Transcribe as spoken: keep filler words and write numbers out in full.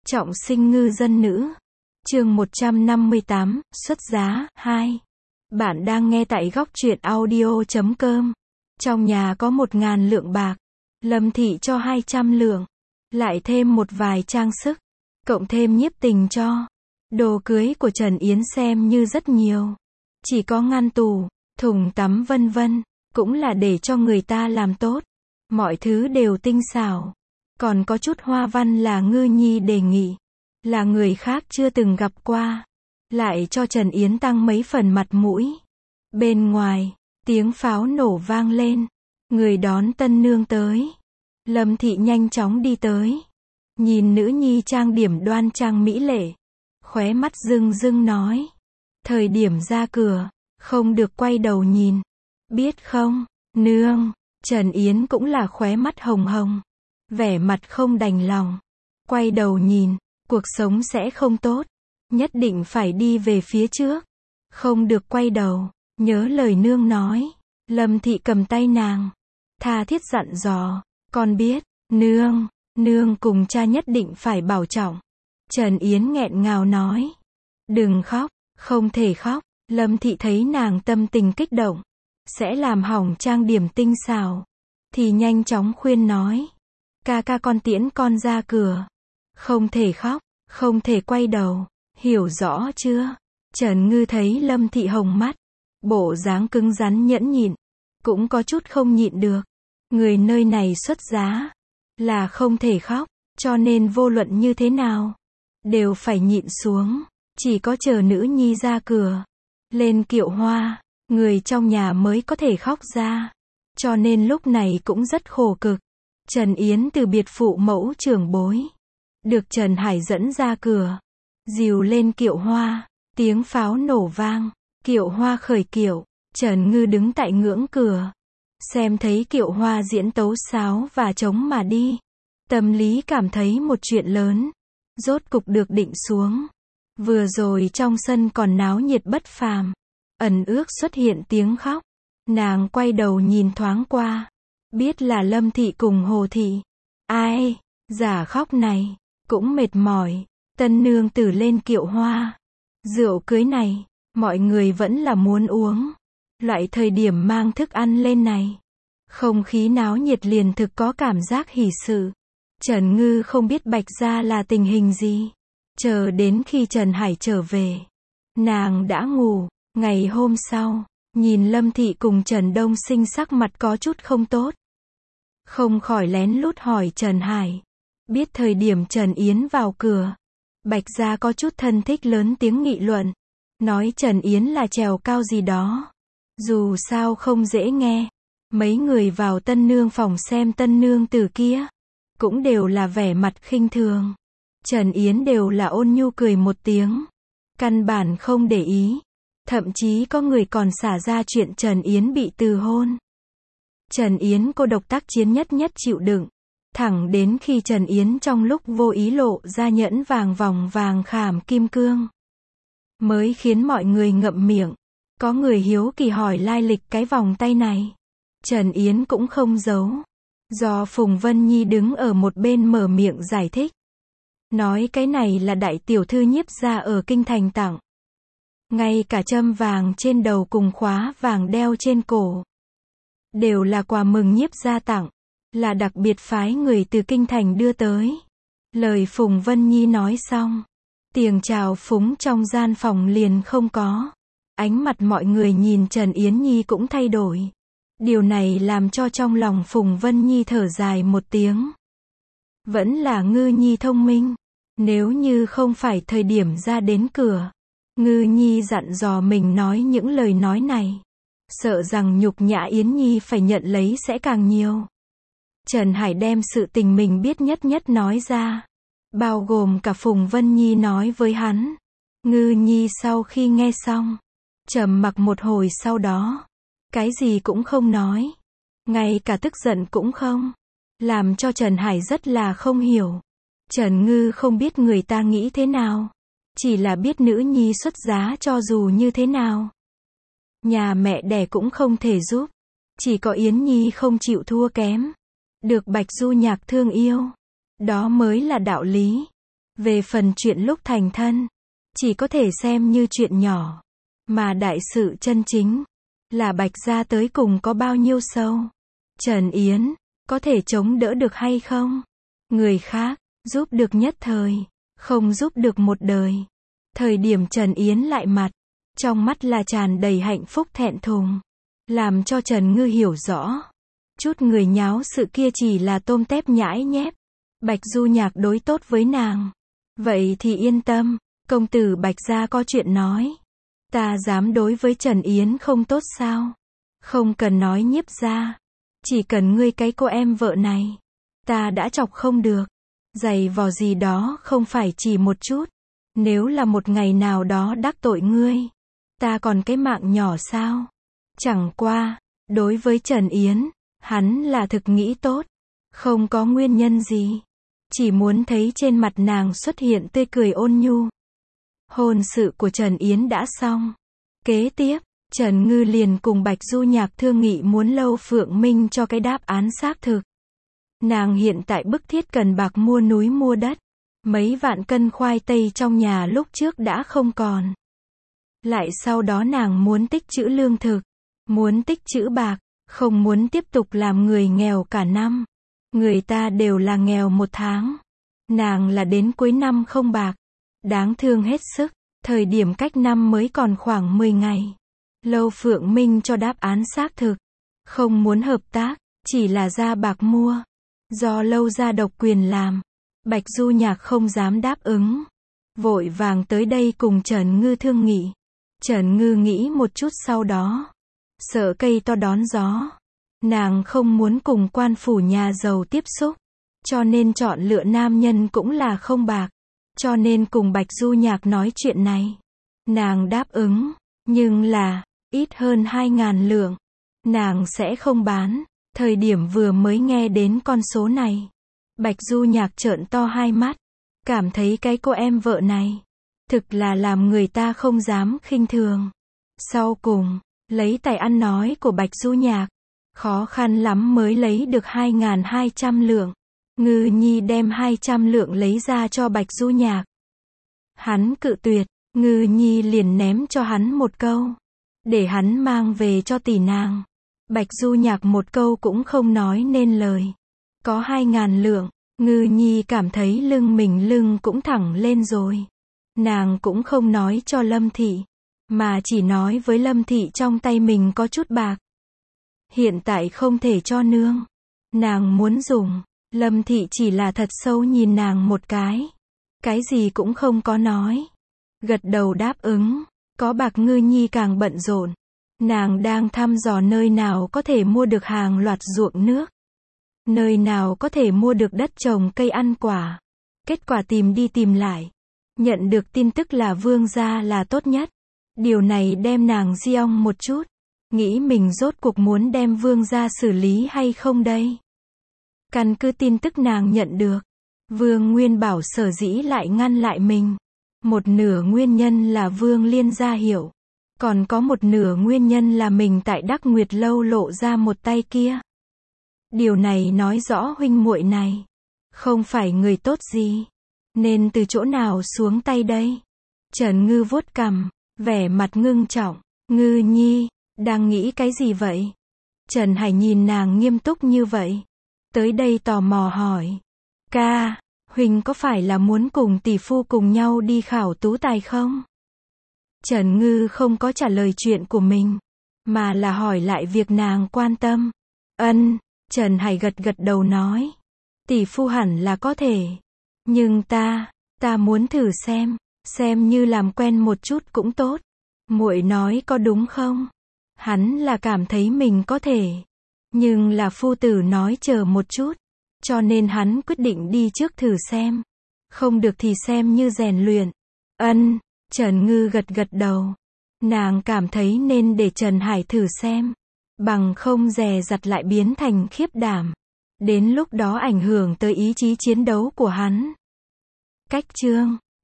Trọng sinh ngư dân nữ. Chương một trăm năm mươi tám, xuất giá, hai. Bạn đang nghe tại góc truyện audio chấm com. Trong nhà có một ngàn lượng bạc. Lâm Thị cho hai trăm lượng. Lại thêm một vài trang sức. Cộng thêm nhiếp tình cho. Đồ cưới của Trần Yến xem như rất nhiều. Chỉ có ngăn tủ, thùng tắm vân vân. Cũng là để cho người ta làm tốt. Mọi thứ đều tinh xảo. Còn có chút hoa văn là Ngư Nhi đề nghị. Là người khác chưa từng gặp qua. Lại cho Trần Yến tăng mấy phần mặt mũi. Bên ngoài, tiếng pháo nổ vang lên. Người đón tân nương tới. Lâm Thị nhanh chóng đi tới. Nhìn nữ nhi trang điểm đoan trang mỹ lệ. Khóe mắt rưng rưng nói. Thời điểm ra cửa, không được quay đầu nhìn. Biết không, nương. Trần Yến cũng là khóe mắt hồng hồng. Vẻ mặt không đành lòng. Quay đầu nhìn, cuộc sống sẽ không tốt. Nhất định phải đi về phía trước. Không được quay đầu. Nhớ lời nương nói. Lâm Thị cầm tay nàng. Tha thiết dặn dò. Con biết, nương, nương cùng cha nhất định phải bảo trọng. Trần Yến nghẹn ngào nói. Đừng khóc, không thể khóc. Lâm Thị thấy nàng tâm tình kích động. Sẽ làm hỏng trang điểm tinh xảo. Thì nhanh chóng khuyên nói. Ca ca con tiễn con ra cửa. Không thể khóc, không thể quay đầu. Hiểu rõ chưa? Trần Ngư thấy Lâm Thị hồng mắt. Bộ dáng cứng rắn nhẫn nhịn. Cũng có chút không nhịn được. Người nơi này xuất giá. Là không thể khóc. Cho nên vô luận như thế nào. Đều phải nhịn xuống. Chỉ có chờ nữ nhi ra cửa. Lên kiệu hoa. Người trong nhà mới có thể khóc ra. Cho nên lúc này cũng rất khổ cực. Trần Yến từ biệt phụ mẫu trưởng bối. Được Trần Hải dẫn ra cửa. Dìu lên kiệu hoa. Tiếng pháo nổ vang. Kiệu hoa khởi kiệu. Trần Ngư đứng tại ngưỡng cửa. Xem thấy kiệu hoa diễn tấu sáo và trống mà đi. Tâm lý cảm thấy một chuyện lớn. Rốt cục được định xuống. Vừa rồi trong sân còn náo nhiệt bất phàm. Ẩn ước xuất hiện tiếng khóc. Nàng quay đầu nhìn thoáng qua. Biết là Lâm Thị cùng Hồ Thị. Ai, giả khóc này, cũng mệt mỏi. Tân nương tử lên kiệu hoa. Rượu cưới này, mọi người vẫn là muốn uống. Loại thời điểm mang thức ăn lên này. Không khí náo nhiệt liền thực có cảm giác hỉ sự. Trần Ngư không biết Bạch Gia là tình hình gì. Chờ đến khi Trần Hải trở về. Nàng đã ngủ. Ngày hôm sau, nhìn Lâm Thị cùng Trần Đông Sinh sắc mặt có chút không tốt. Không khỏi lén lút hỏi Trần Hải. Biết thời điểm Trần Yến vào cửa. Bạch Gia có chút thân thích lớn tiếng nghị luận. Nói Trần Yến là trèo cao gì đó. Dù sao không dễ nghe. Mấy người vào tân nương phòng xem tân nương tử kia. Cũng đều là vẻ mặt khinh thường. Trần Yến đều là ôn nhu cười một tiếng. Căn bản không để ý. Thậm chí có người còn xả ra chuyện Trần Yến bị từ hôn. Trần Yến cô độc tác chiến nhất nhất chịu đựng. Thẳng đến khi Trần Yến trong lúc vô ý lộ ra nhẫn vàng vòng vàng khảm kim cương. Mới khiến mọi người ngậm miệng. Có người hiếu kỳ hỏi lai lịch cái vòng tay này. Trần Yến cũng không giấu. Do Phùng Vân Nhi đứng ở một bên mở miệng giải thích. Nói cái này là đại tiểu thư nhiếp gia ở kinh thành tặng. Ngay cả châm vàng trên đầu cùng khóa vàng đeo trên cổ. Đều là quà mừng nhiếp gia tặng. Là đặc biệt phái người từ kinh thành đưa tới. Lời Phùng Vân Nhi nói xong. Tiếng chào phúng trong gian phòng liền không có. Ánh mặt mọi người nhìn Trần Yến Nhi cũng thay đổi. Điều này làm cho trong lòng Phùng Vân Nhi thở dài một tiếng. Vẫn là Ngư Nhi thông minh. Nếu như không phải thời điểm ra đến cửa. Ngư Nhi dặn dò mình nói những lời nói này. Sợ rằng nhục nhã Yến Nhi phải nhận lấy sẽ càng nhiều. Trần Hải đem sự tình mình biết nhất nhất nói ra. Bao gồm cả Phùng Vân Nhi nói với hắn. Ngư Nhi sau khi nghe xong. Trầm mặc một hồi sau đó. Cái gì cũng không nói. Ngay cả tức giận cũng không. Làm cho Trần Hải rất là không hiểu. Trần Ngư không biết người ta nghĩ thế nào. Chỉ là biết nữ nhi xuất giá cho dù như thế nào. Nhà mẹ đẻ cũng không thể giúp. Chỉ có Yến Nhi không chịu thua kém. Được Bạch Du Nhạc thương yêu. Đó mới là đạo lý. Về phần chuyện lúc thành thân, chỉ có thể xem như chuyện nhỏ. Mà đại sự chân chính, là Bạch gia tới cùng có bao nhiêu sâu. Trần Yến, có thể chống đỡ được hay không? Người khác, giúp được nhất thời, không giúp được một đời. Thời điểm Trần Yến lại mặt, trong mắt là tràn đầy hạnh phúc thẹn thùng. Làm cho Trần Ngư hiểu rõ. Chút người nháo sự kia chỉ là tôm tép nhãi nhép. Bạch Du Nhạc đối tốt với nàng. Vậy thì yên tâm, công tử Bạch gia có chuyện nói. Ta dám đối với Trần Yến không tốt sao? Không cần nói Nhiếp gia. Chỉ cần ngươi cái cô em vợ này. Ta đã chọc không được. Giày vò gì đó không phải chỉ một chút. Nếu là một ngày nào đó đắc tội ngươi. Ta còn cái mạng nhỏ sao? Chẳng qua, đối với Trần Yến, hắn là thực nghĩ tốt. Không có nguyên nhân gì. Chỉ muốn thấy trên mặt nàng xuất hiện tươi cười ôn nhu. Hôn sự của Trần Yến đã xong. Kế tiếp, Trần Ngư liền cùng Bạch Du Nhạc thương nghị muốn Lâu Phượng Minh cho cái đáp án xác thực. Nàng hiện tại bức thiết cần bạc mua núi mua đất. Mấy vạn cân khoai tây trong nhà lúc trước đã không còn. Lại sau đó nàng muốn tích trữ lương thực. Muốn tích trữ bạc. Không muốn tiếp tục làm người nghèo cả năm. Người ta đều là nghèo một tháng. Nàng là đến cuối năm không bạc. Đáng thương hết sức. Thời điểm cách năm mới còn khoảng mười ngày. Lâu Phượng Minh cho đáp án xác thực. Không muốn hợp tác. Chỉ là ra bạc mua. Do Lâu gia độc quyền làm. Bạch Du Nhạc không dám đáp ứng. Vội vàng tới đây cùng Trần Ngư thương nghị. Trần Ngư nghĩ một chút sau đó. Sợ cây to đón gió. Nàng không muốn cùng quan phủ nhà giàu tiếp xúc. Cho nên chọn lựa nam nhân cũng là không bạc. Cho nên cùng Bạch Du Nhạc nói chuyện này. Nàng đáp ứng. Nhưng là, ít hơn hai ngàn lượng. Nàng sẽ không bán. Thời điểm vừa mới nghe đến con số này. Bạch Du Nhạc trợn to hai mắt. Cảm thấy cái cô em vợ này. Thực là làm người ta không dám khinh thường. Sau cùng, lấy tài ăn nói của Bạch Du Nhạc. Khó khăn lắm mới lấy được hai nghìn hai trăm lượng. Ngư Nhi đem hai trăm lượng lấy ra cho Bạch Du Nhạc. Hắn cự tuyệt. Ngư Nhi liền ném cho hắn một câu. Để hắn mang về cho tỷ nàng. Bạch Du Nhạc một câu cũng không nói nên lời. Có hai ngàn lượng. Ngư Nhi cảm thấy lưng mình lưng cũng thẳng lên rồi. Nàng cũng không nói cho Lâm Thị. Mà chỉ nói với Lâm Thị trong tay mình có chút bạc. Hiện tại không thể cho nương. Nàng muốn dùng. Lâm Thị chỉ là thật sâu nhìn nàng một cái. Cái gì cũng không có nói. Gật đầu đáp ứng. Có bạc Ngư Nhi càng bận rộn. Nàng đang thăm dò nơi nào có thể mua được hàng loạt ruộng nước. Nơi nào có thể mua được đất trồng cây ăn quả. Kết quả tìm đi tìm lại. Nhận được tin tức là Vương gia là tốt nhất. Điều này đem nàng giong một chút. Nghĩ mình rốt cuộc muốn đem Vương gia xử lý hay không đây? Căn cứ tin tức nàng nhận được. Vương Nguyên Bảo sở dĩ lại ngăn lại mình. Một nửa nguyên nhân là Vương Liên gia hiểu. Còn có một nửa nguyên nhân là mình tại Đắc Nguyệt Lâu lộ ra một tay kia. Điều này nói rõ huynh muội này. Không phải người tốt gì. Nên từ chỗ nào xuống tay đây? Trần Ngư vuốt cằm. Vẻ mặt ngưng trọng. Ngư Nhi, đang nghĩ cái gì vậy? Trần Hải nhìn nàng nghiêm túc như vậy. Tới đây tò mò hỏi. Ca, huynh có phải là muốn cùng tỷ phu cùng nhau đi khảo tú tài không? Trần Ngư không có trả lời chuyện của mình. Mà là hỏi lại việc nàng quan tâm. Ân, Trần Hải gật gật đầu nói. Tỷ phu hẳn là có thể. Nhưng ta, ta muốn thử xem. Xem như làm quen một chút cũng tốt. Muội nói có đúng không? Hắn là cảm thấy mình có thể. Nhưng là phu tử nói chờ một chút. Cho nên hắn quyết định đi trước thử xem. Không được thì xem như rèn luyện. Ân, Trần Ngư gật gật đầu. Nàng cảm thấy nên để Trần Hải thử xem. Bằng không dè dặt lại biến thành khiếp đảm. Đến lúc đó ảnh hưởng tới ý chí chiến đấu của hắn. Cách chương